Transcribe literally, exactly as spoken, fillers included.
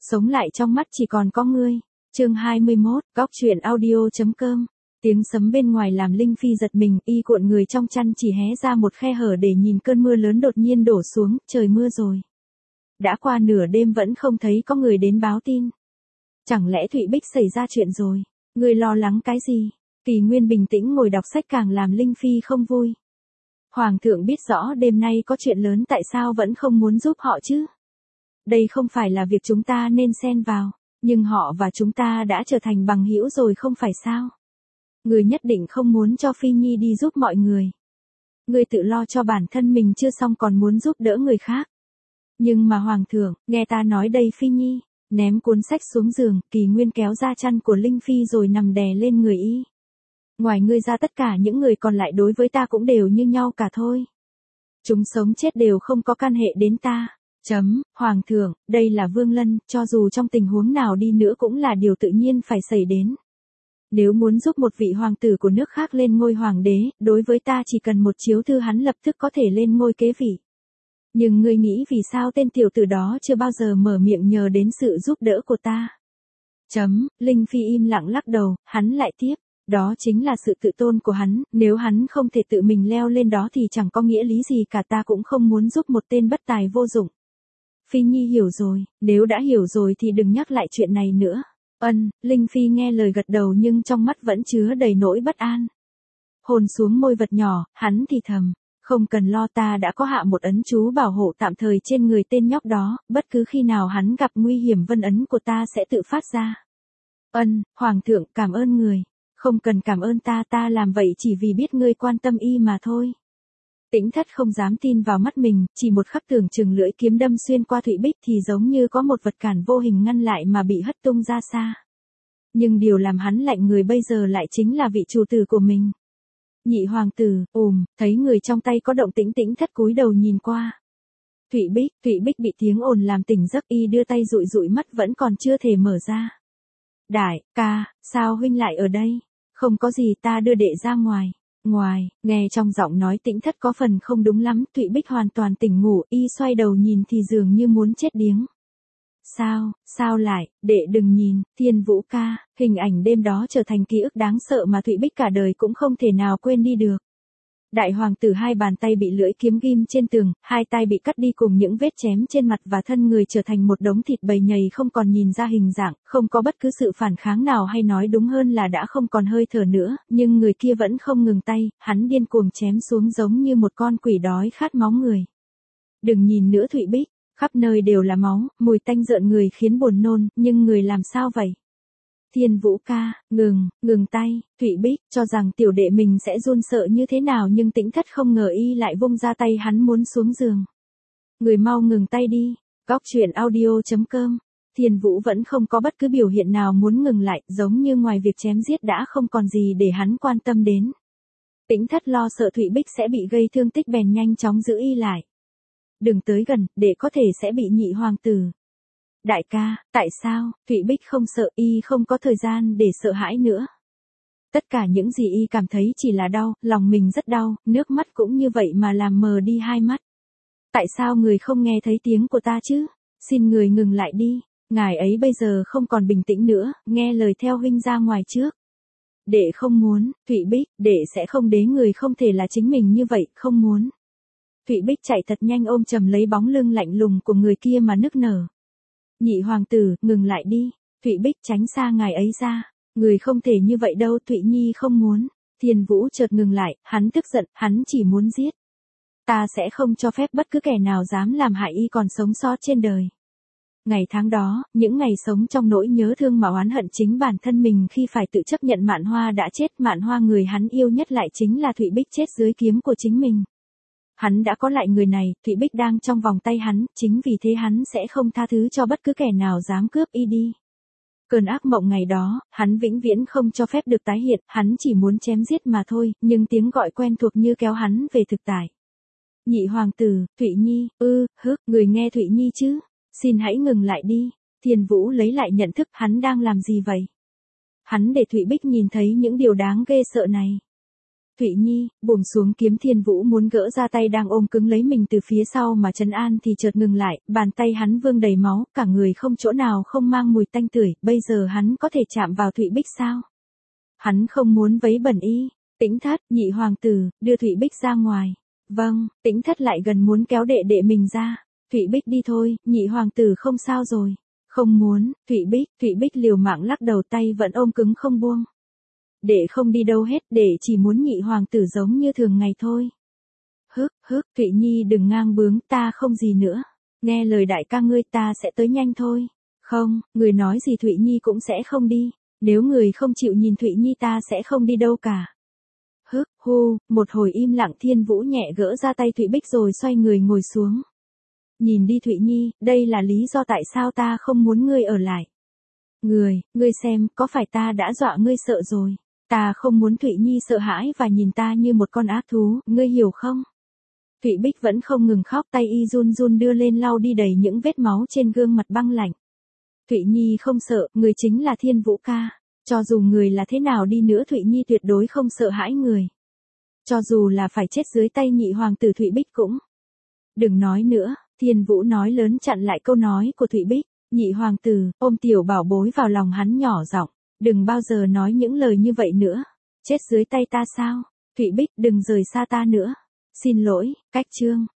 sống lại trong mắt chỉ còn có ngươi. Chương hai mươi mốt, góc truyện audio.com. Tiếng sấm bên ngoài làm Linh Phi giật mình, y cuộn người trong chăn chỉ hé ra một khe hở để nhìn cơn mưa lớn đột nhiên đổ xuống, trời mưa rồi. Đã qua nửa đêm vẫn không thấy có người đến báo tin. Chẳng lẽ Thụy Bích xảy ra chuyện rồi? Người lo lắng cái gì? Kỳ Nguyên bình tĩnh ngồi đọc sách càng làm Linh Phi không vui. Hoàng thượng biết rõ đêm nay có chuyện lớn tại sao vẫn không muốn giúp họ chứ? Đây không phải là việc chúng ta nên xen vào, nhưng họ và chúng ta đã trở thành bằng hữu rồi không phải sao? Người nhất định không muốn cho Phi Nhi đi giúp mọi người. Người tự lo cho bản thân mình chưa xong còn muốn giúp đỡ người khác. Nhưng mà Hoàng thượng, nghe ta nói đây Phi Nhi, ném cuốn sách xuống giường, Kỳ Nguyên kéo ra chăn của Linh Phi rồi nằm đè lên người y. Ngoài ngươi ra tất cả những người còn lại đối với ta cũng đều như nhau cả thôi. Chúng sống chết đều không có can hệ đến ta. Chấm, Hoàng thượng, đây là Vương Lân, cho dù trong tình huống nào đi nữa cũng là điều tự nhiên phải xảy đến. Nếu muốn giúp một vị hoàng tử của nước khác lên ngôi hoàng đế, đối với ta chỉ cần một chiếu thư hắn lập tức có thể lên ngôi kế vị. Nhưng ngươi nghĩ vì sao tên tiểu tử đó chưa bao giờ mở miệng nhờ đến sự giúp đỡ của ta? Chấm, Linh Phi im lặng lắc đầu, hắn lại tiếp. Đó chính là sự tự tôn của hắn, nếu hắn không thể tự mình leo lên đó thì chẳng có nghĩa lý gì cả, ta cũng không muốn giúp một tên bất tài vô dụng. Phi Nhi hiểu rồi, nếu đã hiểu rồi thì đừng nhắc lại chuyện này nữa. Ân, Linh Phi nghe lời gật đầu nhưng trong mắt vẫn chứa đầy nỗi bất an. Hôn xuống môi vật nhỏ, hắn thì thầm, không cần lo, ta đã có hạ một ấn chú bảo hộ tạm thời trên người tên nhóc đó, bất cứ khi nào hắn gặp nguy hiểm vân ấn của ta sẽ tự phát ra. Ân, Hoàng thượng cảm ơn người. Không cần cảm ơn ta, ta làm vậy chỉ vì biết ngươi quan tâm y mà thôi. Tĩnh Thất không dám tin vào mắt mình, chỉ một khắc tưởng chừng lưỡi kiếm đâm xuyên qua Thụy Bích thì giống như có một vật cản vô hình ngăn lại mà bị hất tung ra xa. Nhưng điều làm hắn lạnh người bây giờ lại chính là vị chủ tử của mình. Nhị hoàng tử, ùm, thấy người trong tay có động tĩnh, Tĩnh Thất cúi đầu nhìn qua. Thụy Bích, Thụy Bích bị tiếng ồn làm tỉnh giấc, y đưa tay dụi dụi mắt vẫn còn chưa thể mở ra. Đại ca, sao huynh lại ở đây? Không có gì, ta đưa đệ ra ngoài. Ngoài, nghe trong giọng nói Tĩnh Thất có phần không đúng lắm, Thụy Bích hoàn toàn tỉnh ngủ, y xoay đầu nhìn thì dường như muốn chết điếng. Sao, sao lại, đệ đừng nhìn, Thiên Vũ ca, hình ảnh đêm đó trở thành ký ức đáng sợ mà Thụy Bích cả đời cũng không thể nào quên đi được. Đại hoàng tử hai bàn tay bị lưỡi kiếm ghim trên tường, hai tay bị cắt đi cùng những vết chém trên mặt và thân người trở thành một đống thịt bầy nhầy không còn nhìn ra hình dạng, không có bất cứ sự phản kháng nào hay nói đúng hơn là đã không còn hơi thở nữa, nhưng người kia vẫn không ngừng tay, hắn điên cuồng chém xuống giống như một con quỷ đói khát máu người. Đừng nhìn nữa Thụy Bích, khắp nơi đều là máu, mùi tanh rợn người khiến buồn nôn, nhưng người làm sao vậy? Thiên Vũ ca, ngừng, ngừng tay, Thụy Bích, cho rằng tiểu đệ mình sẽ run sợ như thế nào nhưng Tĩnh Thất không ngờ y lại vung ra tay hắn muốn xuống giường. Người mau ngừng tay đi, góc truyện audio.com, Thiên Vũ vẫn không có bất cứ biểu hiện nào muốn ngừng lại, giống như ngoài việc chém giết đã không còn gì để hắn quan tâm đến. Tĩnh Thất lo sợ Thụy Bích sẽ bị gây thương tích bèn nhanh chóng giữ y lại. Đừng tới gần, để có thể sẽ bị nhị hoàng tử. Đại ca, tại sao, Thụy Bích không sợ, y không có thời gian để sợ hãi nữa. Tất cả những gì y cảm thấy chỉ là đau, lòng mình rất đau, nước mắt cũng như vậy mà làm mờ đi hai mắt. Tại sao người không nghe thấy tiếng của ta chứ? Xin người ngừng lại đi, ngài ấy bây giờ không còn bình tĩnh nữa, nghe lời theo huynh ra ngoài trước. Đệ không muốn, Thụy Bích, đệ sẽ không đế người không thể là chính mình như vậy, không muốn. Thụy Bích chạy thật nhanh ôm chầm lấy bóng lưng lạnh lùng của người kia mà nức nở. Nhị hoàng tử, ngừng lại đi, Thụy Bích tránh xa ngài ấy ra, người không thể như vậy đâu, Thụy Nhi không muốn. Thiên Vũ chợt ngừng lại, hắn tức giận, hắn chỉ muốn giết. Ta sẽ không cho phép bất cứ kẻ nào dám làm hại y còn sống sót trên đời. Ngày tháng đó, những ngày sống trong nỗi nhớ thương mà oán hận chính bản thân mình khi phải tự chấp nhận Mạn Hoa đã chết, Mạn Hoa người hắn yêu nhất lại chính là Thụy Bích chết dưới kiếm của chính mình. Hắn đã có lại người này, Thụy Bích đang trong vòng tay hắn, chính vì thế hắn sẽ không tha thứ cho bất cứ kẻ nào dám cướp y đi. Cơn ác mộng ngày đó, hắn vĩnh viễn không cho phép được tái hiện, hắn chỉ muốn chém giết mà thôi, nhưng tiếng gọi quen thuộc như kéo hắn về thực tại. Nhị hoàng tử, Thụy Nhi, ư, hức, người nghe Thụy Nhi chứ, xin hãy ngừng lại đi. Thiên Vũ lấy lại nhận thức, hắn đang làm gì vậy? Hắn để Thụy Bích nhìn thấy những điều đáng ghê sợ này. Thụy Nhi, buông xuống kiếm Thiên Vũ muốn gỡ ra tay đang ôm cứng lấy mình từ phía sau mà trấn an thì chợt ngừng lại, bàn tay hắn vương đầy máu, cả người không chỗ nào không mang mùi tanh tưởi, bây giờ hắn có thể chạm vào Thụy Bích sao? Hắn không muốn vấy bẩn y. Tĩnh Thất, nhị hoàng tử, đưa Thụy Bích ra ngoài. Vâng, Tĩnh Thất lại gần muốn kéo đệ đệ mình ra. Thụy Bích đi thôi, nhị hoàng tử không sao rồi. Không muốn, Thụy Bích, Thụy Bích liều mạng lắc đầu, tay vẫn ôm cứng không buông. Đệ không đi đâu hết, đệ chỉ muốn nhị hoàng tử giống như thường ngày thôi. Hức, hức, Thụy Nhi đừng ngang bướng, ta không gì nữa. Nghe lời đại ca ngươi, ta sẽ tới nhanh thôi. Không, người nói gì Thụy Nhi cũng sẽ không đi. Nếu người không chịu nhìn Thụy Nhi ta sẽ không đi đâu cả. Hức, hu, một hồi im lặng, Thiên Vũ nhẹ gỡ ra tay Thụy Bích rồi xoay người ngồi xuống. Nhìn đi Thụy Nhi, đây là lý do tại sao ta không muốn ngươi ở lại. Người, ngươi xem, có phải ta đã dọa ngươi sợ rồi. Ta không muốn Thụy Nhi sợ hãi và nhìn ta như một con ác thú, ngươi hiểu không? Thụy Bích vẫn không ngừng khóc, tay y run run đưa lên lau đi đầy những vết máu trên gương mặt băng lạnh. Thụy Nhi không sợ, người chính là Thiên Vũ ca. Cho dù người là thế nào đi nữa Thụy Nhi tuyệt đối không sợ hãi người. Cho dù là phải chết dưới tay nhị hoàng tử Thụy Bích cũng. Đừng nói nữa, Thiên Vũ nói lớn chặn lại câu nói của Thụy Bích. Nhị hoàng tử, ôm tiểu bảo bối vào lòng hắn nhỏ giọng, đừng bao giờ nói những lời như vậy nữa. Chết dưới tay ta sao? Thụy Bích đừng rời xa ta nữa. Xin lỗi, cách chương.